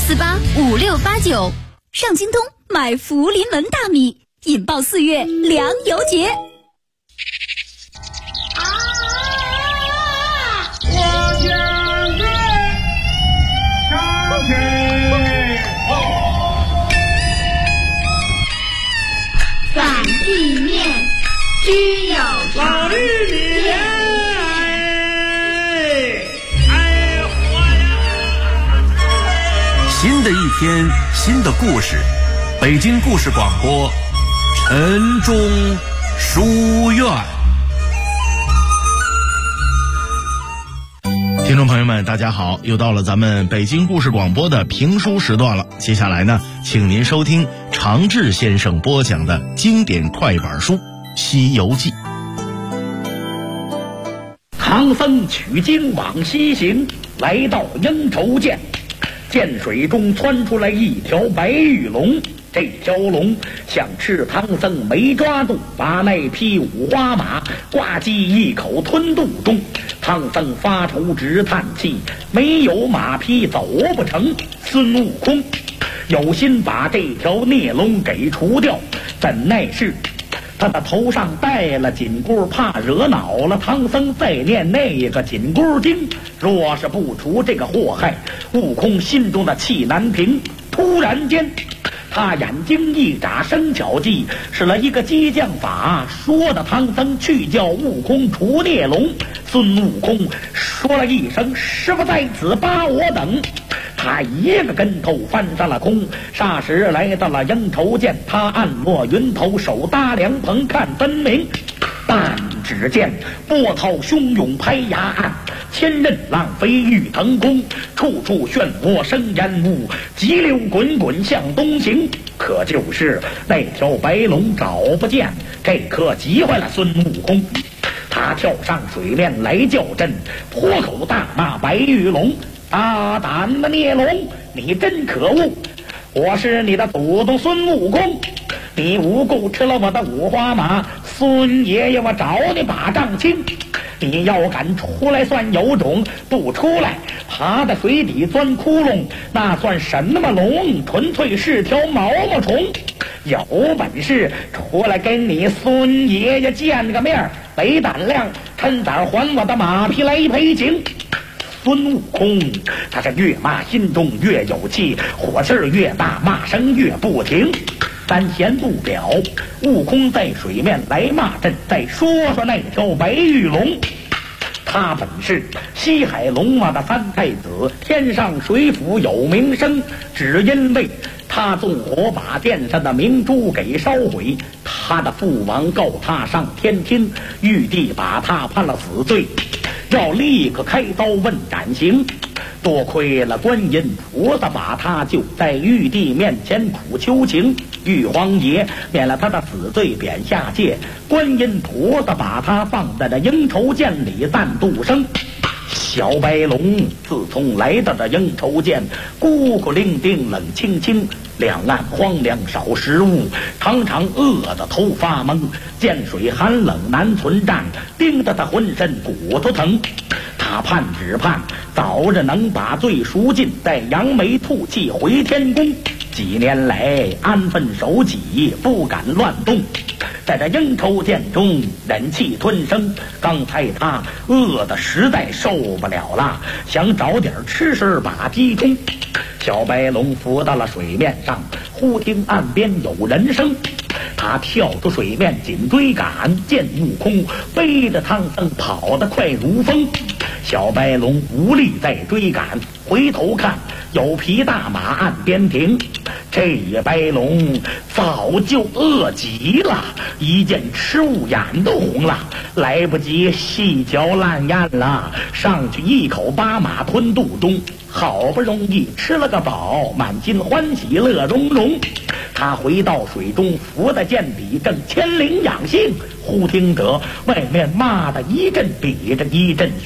09485689，上京东买福临门大米，引爆4月粮油节。 反地面只有老绿脸， 新的一天，新的故事，北京故事广播，晨钟书院。听众朋友们，大家好，又到了咱们北京故事广播的评书时段了。接下来呢，请您收听常志先生播讲的经典快板书《西游记》。 唐僧取经往西行，来到鹰愁涧，涧水中窜出来一条白玉龙。这条龙想吃唐僧没抓住，把那匹五花马挂机一口吞肚中。唐僧发愁直叹气，没有马匹走不成。孙悟空有心把这条孽龙给除掉，怎奈是他的头上戴了紧箍，怕惹恼了唐僧，再念那个紧箍经。若是不除这个祸害，悟空心中的气难平。突然间他眼睛一眨，生巧计，使了一个激将法，说的唐僧去叫悟空除孽龙。孙悟空说了一声：“师傅在此，把我等。”他一个跟头翻上了空，霎时来到了鹰愁涧。他按落云头，手搭凉棚，看分明。但只见波涛汹涌拍崖岸，千仞浪飞玉腾空，处处漩涡生烟雾，急流滚滚向东行。可就是那条白龙找不见，这可急坏了孙悟空。他跳上水面来叫阵，破口大骂白玉龙：“大胆的孽龙，你真可恶！我是你的祖宗孙悟空，你无故吃了我的五花马，孙爷爷我找你把账清。你要敢出来算有种，不出来爬在水底钻窟窿，那算什么龙？纯粹是条毛毛虫。有本事出来跟你孙爷爷见个面，没胆量趁早还我的马匹来赔情。”孙悟空他是越骂心中越有气，火气儿越大，骂声越不停。咱闲不表，悟空在水面来骂阵。再说说那条白玉龙，他本是西海龙王的三太子，天上水府有名声，只因为他纵火把殿上的明珠给烧毁，他的父王告他上天庭，玉帝把他判了死罪，要立刻开刀问斩刑。多亏了观音菩萨把他救，在玉帝面前苦求情，玉皇爷免了他的死罪，贬下界。观音菩萨把他放在这鹰愁涧里暂度生。小白龙自从来到这鹰愁涧，孤孤零零冷清清，两岸荒凉少食物，常常饿得头发懵，涧水寒冷难存战，冰得他浑身骨头疼。他只盼早日能把罪赎尽，再扬眉吐气回天宫。几年来安分守己，不敢乱动，在这鹰愁涧中忍气吞声。刚才他饿得实在受不了了，想找点吃食把饥充。小白龙浮到了水面上，忽听岸边有人声，他跳出水面紧追赶，见悟空背着唐僧跑得快如风。小白龙无力再追赶，回头看有匹大马岸边停。这白龙早就饿极了，一见吃物眼都红了，来不及细嚼烂咽了，上去一口把马吞肚中。好不容易吃了个饱，满心欢喜乐融融。他回到水中，伏在涧底正牵灵养性，忽听得外面骂得一阵比着一阵凶。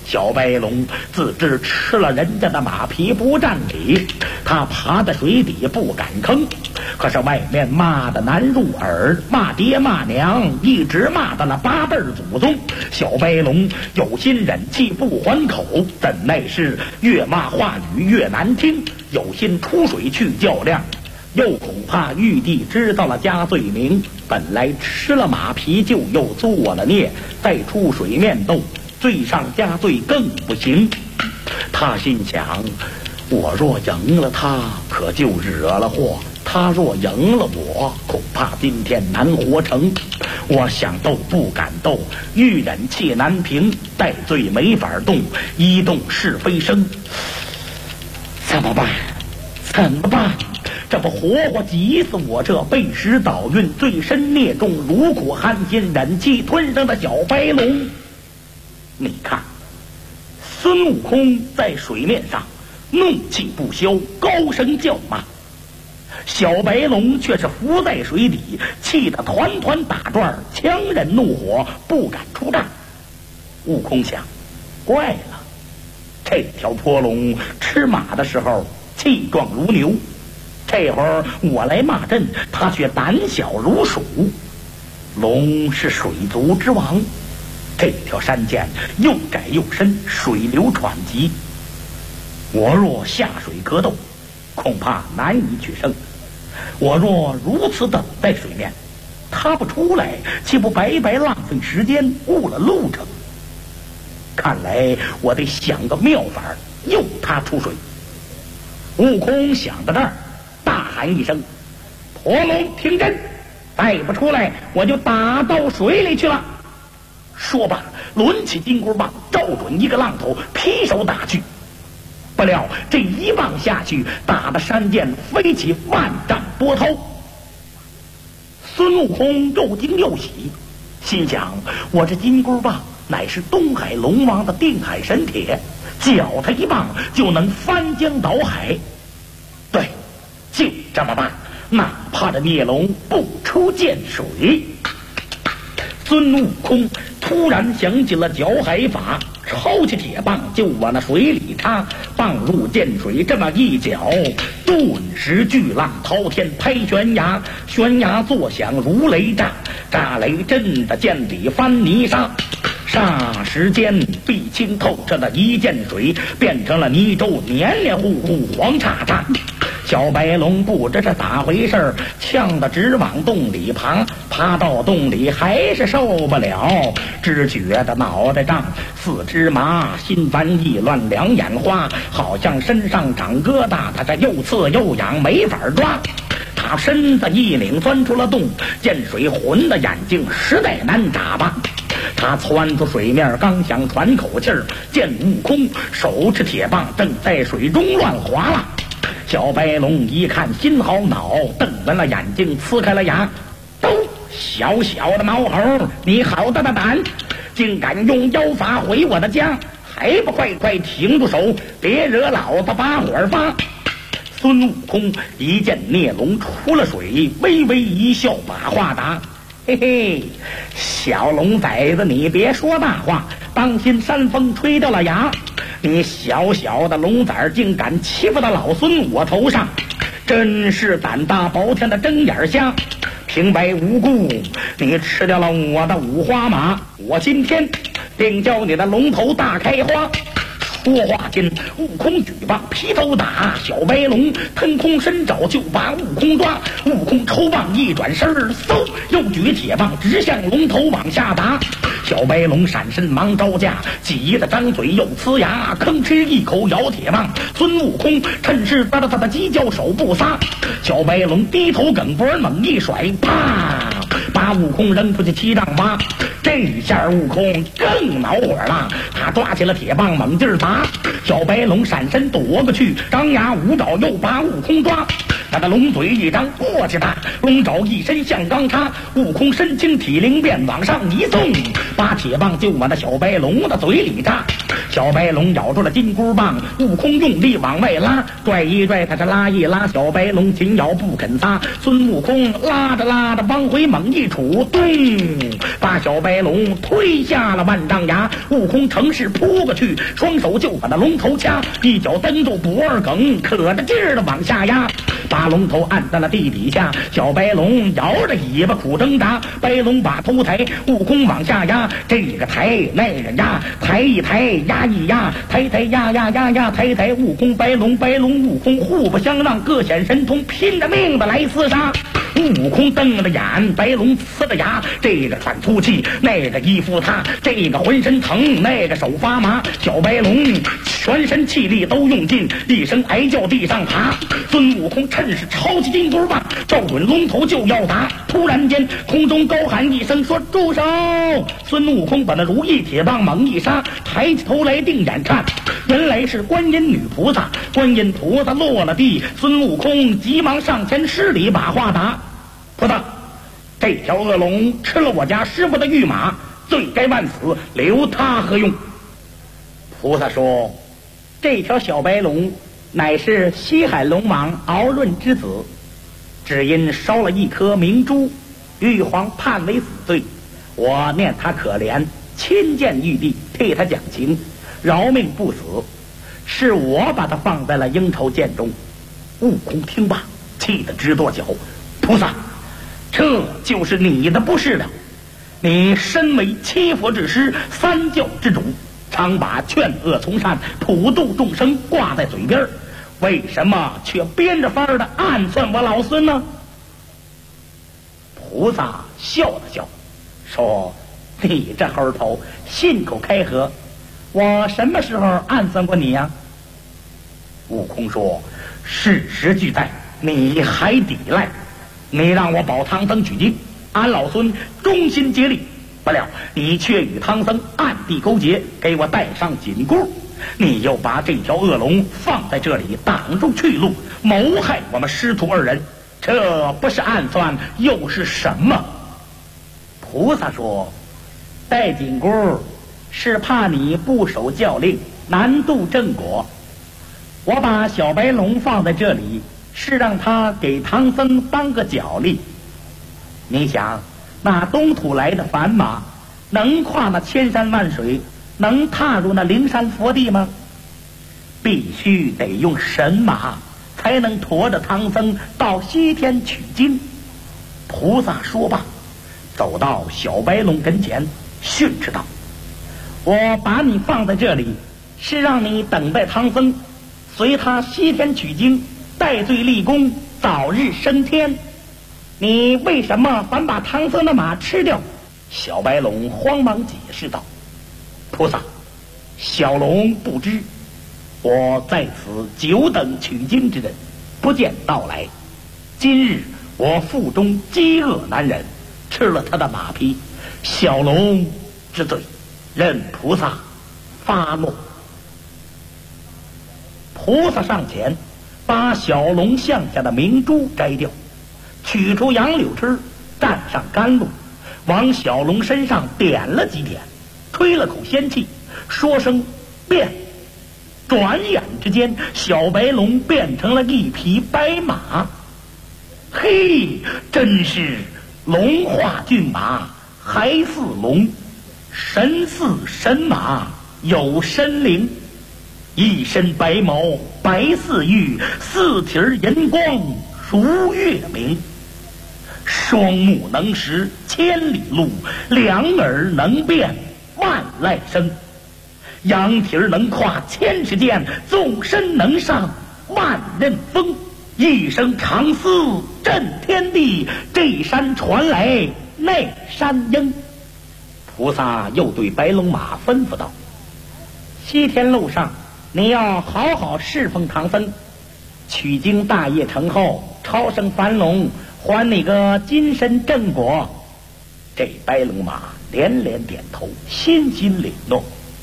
小白龙自知吃了人家的马皮不占理，他爬在水底不敢吭。可是外面骂的难入耳，骂爹骂娘，一直骂到了8辈祖宗。小白龙有心忍气不还口，怎奈是越骂话语越难听，有心出水去较量，又恐怕玉帝知道了加罪名，本来吃了马皮就又做了孽，再出水面斗，罪上加罪更不行。他心想，我若赢了他，可就惹了祸；他若赢了我，恐怕今天难活成。我想斗不敢斗，欲忍气难平，带罪没法动，一动是非生。怎么办？怎么办？这不活活急死我这背时倒运、罪深孽重、茹苦寒心、忍气吞声的小白龙。你看，孙悟空在水面上怒气不消，高声叫骂，小白龙却是伏在水底，气得团团打转，强忍怒火，不敢出战。悟空想，怪了，这条泼龙吃马的时候气壮如牛，这会儿我来骂阵，他却胆小如鼠。龙是水族之王，这条山涧又窄又深，水流湍急，我若下水格斗，恐怕难以取胜。我若如此等在水面，他不出来，岂不白白浪费时间，误了路程？看来我得想个妙法，诱他出水。悟空想到这儿，大喊一声：“婆龙听真！再不出来，我就打到水里去了。”说罢，抡起金箍棒，照准一个浪头，劈手打去。不料这一棒下去，打得山涧飞起万丈波涛。孙悟空又惊又喜，心想：我这金箍棒乃是东海龙王的定海神铁，脚他一棒就能翻江倒海。对，就这么办，哪怕这孽龙不出涧水。孙悟空突然想起了搅海法，抄起铁棒就往那水里插，棒入涧水，这么一搅，顿时巨浪滔天，拍悬崖，悬崖作响如雷炸，炸雷震得涧底翻泥沙。霎时间，碧清透彻的一涧水变成了泥洲，黏黏糊糊，黄叉叉。小白龙不知这咋回事，呛得直往洞里爬，爬到洞里还是受不了，只觉得脑袋胀，四肢麻，心烦意乱，两眼花，好像身上长疙瘩，他这又刺又痒，没法抓。他身子一拧，钻出了洞，涧水浑的眼睛实在难眨巴。他窜出水面，刚想喘口气儿，见悟空手持铁棒正在水中乱划了。小白龙一看心好恼，瞪圆了眼睛，呲开了牙，都小小的毛猴，你好大的胆，竟敢用妖法毁我的家，还不快快停住手，别惹老子把火发。孙悟空一见孽龙出了水，微微一笑，把话答：嘿嘿，小龙崽子，你别说大话，当心山风吹掉了牙。你小小的龙崽竟敢欺负到老孙我头上，真是胆大包天的睁眼瞎。平白无故你吃掉了我的五花马，我今天定叫你的龙头大开花。说话间，悟空举棒劈头打，小白龙腾空伸爪就把悟空抓。悟空抽棒一转身，嗖，又举铁棒直向龙头往下打。小白龙闪身忙招架，急得张嘴又呲牙，吭哧一口咬铁棒。孙悟空趁势他的犄角手不撒，小白龙低头梗脖猛一甩，啪，把悟空扔出去7丈8。这下悟空更恼火了，他抓起了铁棒猛劲儿砸。小白龙闪身躲过去，张牙舞爪又把悟空抓。他的龙嘴一张过去大，龙爪一伸向钢叉，悟空身轻体灵便往上一送，把铁棒就往那小白龙的嘴里扎。 小白龙咬住了金箍棒，悟空用力往外拉，拽一拽，他是拉一拉，小白龙紧咬不肯撒。孙悟空拉着拉着往回猛一杵，咚，把小白龙推下了万丈崖。悟空乘势扑过去，双手就把那龙头掐，一脚蹬住不二梗，可着劲儿的往下压，把龙头按在了地底下。小白龙摇着尾巴苦挣扎，白龙把头抬，悟空往下压，这个抬那个压，抬一抬压一压，抬抬压压压压，抬抬悟空白龙白龙悟空互不相让，各显神通，拼着命的来厮杀。悟空瞪着眼，白龙呲着牙，这个喘粗气，那个依附他，这个浑身疼，那个手发麻。小白龙全身气力都用尽，一声哀叫地上爬。孙悟空趁势抄起金箍棒，照准龙头就要打。突然间空中高喊一声说住手！孙悟空把那如意铁棒猛一杀，抬起头来定眼看，原来是观音女菩萨。观音菩萨落了地，孙悟空急忙上前施礼把话答：菩萨，这条恶龙吃了我家师傅的御马，罪该万死，留他何用？菩萨说：这条小白龙乃是西海龙王敖润之子，只因烧了一颗明珠，玉皇判为死罪。我念他可怜，亲见玉帝替他讲情，饶命不死，是我把他放在了鹰巢涧中。悟空听罢，气得直跺脚：菩萨，这就是你的不是了。你身为七佛之师，三教之主，常把劝恶从善、普度众生挂在嘴边，为什么却编着法儿的暗算我老孙呢？菩萨笑了笑，说：你这猴头信口开河，我什么时候暗算过你呀？悟空说：事实俱在，你还抵赖。你让我保唐僧取经，俺老孙忠心竭力，不料你却与唐僧暗地勾结，给我戴上紧箍。你又把这条恶龙放在这里挡住去路，谋害我们师徒二人，这不是暗算又是什么？菩萨说：戴紧箍是怕你不守教令，难度正果。我把小白龙放在这里，是让他给唐僧当个脚力。你想，那东土来的凡马能跨那千山万水，能踏入那灵山佛地吗？必须得用神马才能驮着唐僧到西天取经。菩萨说罢，走到小白龙跟前训斥道：我把你放在这里，是让你等待唐僧，随他西天取经，戴罪立功，早日升天。你为什么反把唐僧的马吃掉？小白龙慌忙解释道：菩萨，小龙不知，我在此久等取经之人，不见到来。今日我腹中饥饿难忍，吃了他的马匹，小龙之罪，任菩萨发落。菩萨上前把小龙项下的明珠摘掉，取出杨柳枝，蘸上甘露，往小龙身上点了几点，吹了口仙气，说声变。转眼之间，小白龙变成了一匹白马。嘿，真是龙化骏马，还似龙，神似神马，有神灵。一身白毛白似玉，四蹄银光如月明。双目能识千里路，两耳能辨万籁声。羊蹄能跨千尺剑，纵身能上万仞峰。一声长嘶震天地，这山传来那山鹰。菩萨又对白龙马吩咐道：西天路上你要好好侍奉唐僧，取经大业成后，超生凡龙，还你个金身正果。这白龙马连连点头，心心领诺。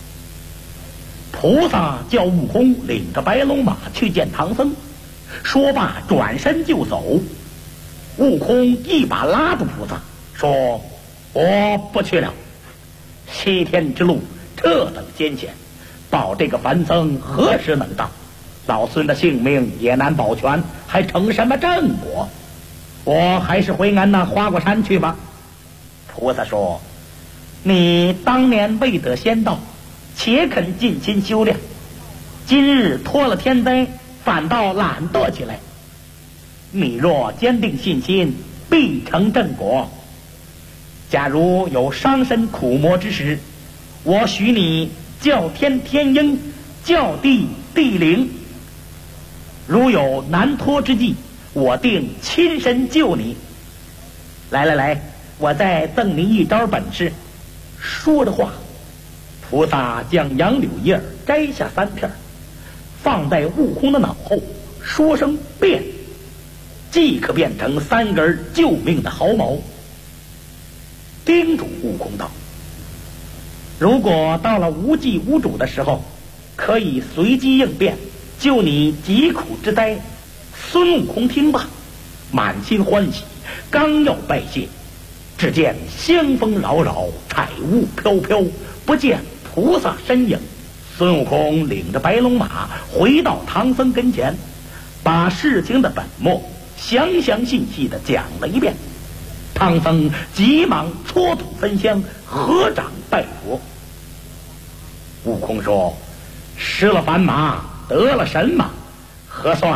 菩萨叫悟空领着白龙马去见唐僧，说罢转身就走。悟空一把拉住菩萨，说：我不去了，西天之路这等艰险， 保这个梵僧何时能到？老孙的性命也难保全，还成什么正果？我还是回俺那花果山去吧。菩萨说：你当年未得仙道，且肯尽心修炼，今日脱了天灾，反倒懒惰起来。你若坚定信心，必成正果。假如有伤身苦磨之时，我许你叫天天鹰，叫地地灵。如有难脱之际，我定亲身救你。来，我再赠你一招本事。说着话，菩萨将杨柳叶摘下3片，放在悟空的脑后，说声变，即可变成3根救命的毫毛。叮嘱悟空道：如果到了无计无主的时候，可以随机应变，救你疾苦之灾。孙悟空听罢，满心欢喜，刚要拜谢，只见香风扰扰，彩雾飘飘，不见菩萨身影。孙悟空领着白龙马回到唐僧跟前，把事情的本末详详细细的讲了一遍。唐僧急忙搓土焚香，合掌拜佛。悟空说：失了凡马，得了神马，合算。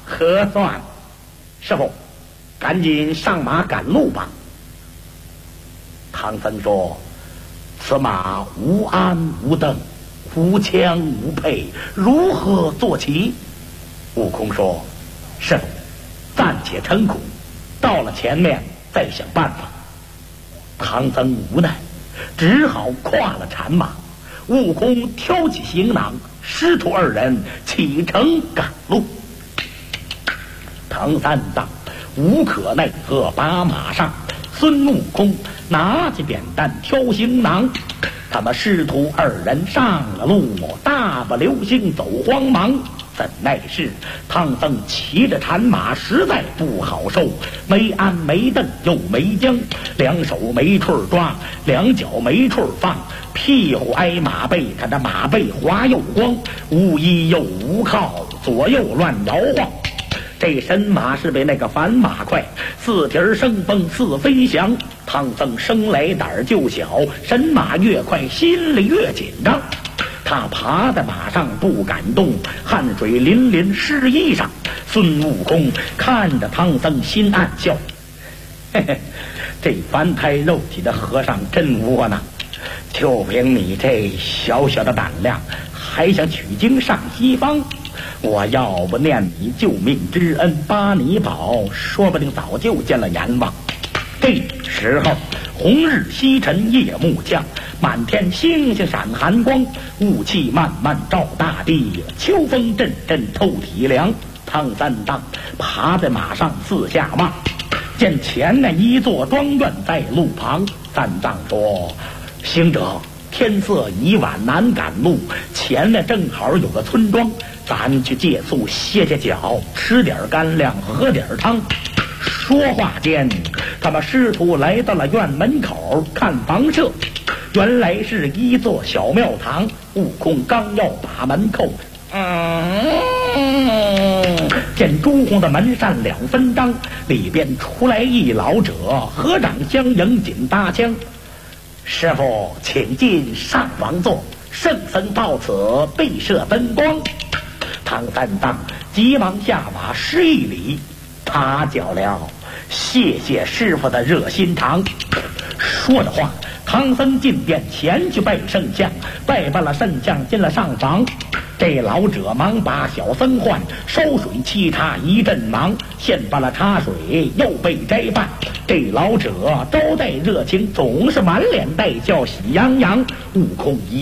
师傅，赶紧上马赶路吧。唐僧说：此马无鞍无镫，无枪无佩，如何坐骑？悟空说：师傅，暂且称苦，到了前面再想办法。唐僧无奈，只好跨了禅马。悟空挑起行囊，师徒2人启程赶路。唐三藏无可奈何把马上，孙悟空拿起扁担挑行囊。他们师徒2人上了路，大步流星走慌忙。怎奈是唐僧骑着禅马实在不好受，没鞍没镫又没缰，2手没处抓，2脚没处放，屁股挨马背，看这马背滑又光，无依又无靠，左右乱摇晃。这神马是比那个凡马快，4蹄生风似飞翔。唐僧生来胆儿就小，神马越快心里越紧张。他爬在马上不敢动，汗水淋淋湿衣裳。孙悟空看着唐僧心暗笑，嘿嘿，这凡胎肉体的和尚真窝囊，就凭你这小小的胆量，还想取经上西方？我要不念你救命之恩，巴你宝，说不定早就见了阎王。这时候红日西沉夜幕降，满天星星闪寒光，雾气慢慢照大地，秋风阵阵透体凉。唐三藏爬在马上四下望，见前面一座庄院在路旁。三藏说：行者，天色已晚，难赶路，前面正好有个村庄，咱去借宿歇歇脚，吃点干粮，喝点汤。说话间，他们师徒来到了院门口看房舍，原来是一座小庙堂。悟空刚要把门扣，见朱红的门扇2分张，里边出来一老者，合掌相迎，紧搭腔。师傅，请进上房坐，圣僧到此必设灯光。唐三藏急忙下马施一礼，他叫了谢谢师傅的热心肠。说着话，唐僧进殿前去拜圣像，拜罢了圣像，进了上房。这老者忙把小僧唤，收水沏茶一阵忙，献罢了茶水，又被斋饭。这老者招待热情，总是满脸带笑，喜洋洋。悟空一